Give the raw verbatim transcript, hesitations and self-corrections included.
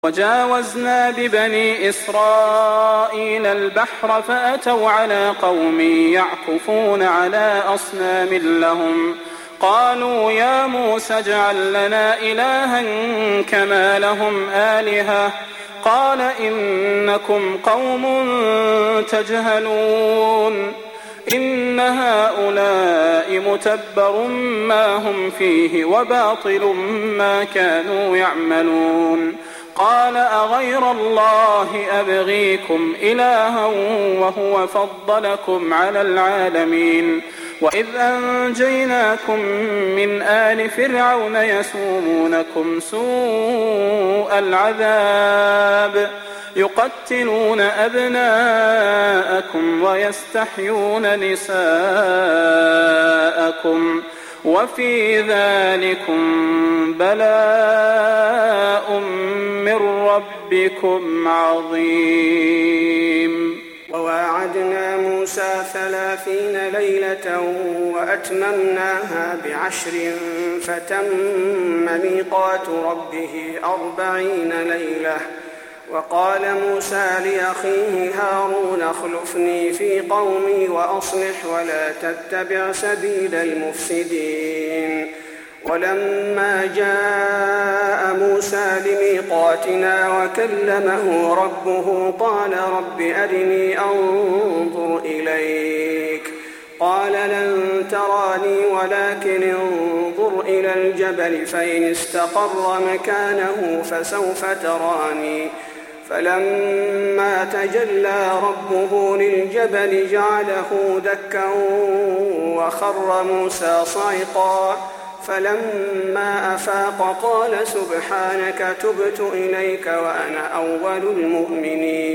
وجاوزنا ببني إسرائيل البحر فأتوا على قوم يعكفون على أصنام لهم قالوا يا موسى اجعل لنا إلها كما لهم آلهة قال إنكم قوم تجهلون إن هؤلاء متبر ما هم فيه وباطل ما كانوا يعملون قال أغير الله أبغيكم إلها وهو فضلكم على العالمين وإذ أنجيناكم من آل فرعون يسومونكم سوء العذاب يقتلون أبناءكم ويستحيون نساءكم وفي ذلكم بلاء من ربكم عظيم. وواعدنا موسى ثلاثين ليلة وأتممناها بعشر فتم ميقات ربه أربعين ليلة. وقال موسى لأخيه هارون اخلفني في قومي وأصلح ولا تتبع سبيل المفسدين. ولما جاء موسى لميقاتنا وكلمه ربه قال رب أرني أنظر إليك قال لن تراني ولكن انظر إلى الجبل فإن استقر مكانه فسوف تراني فلما تجلى ربه للجبل جعله دكا وخر موسى صعقا فلما أفاق قال سبحانك تبت إليك وأنا أول المؤمنين.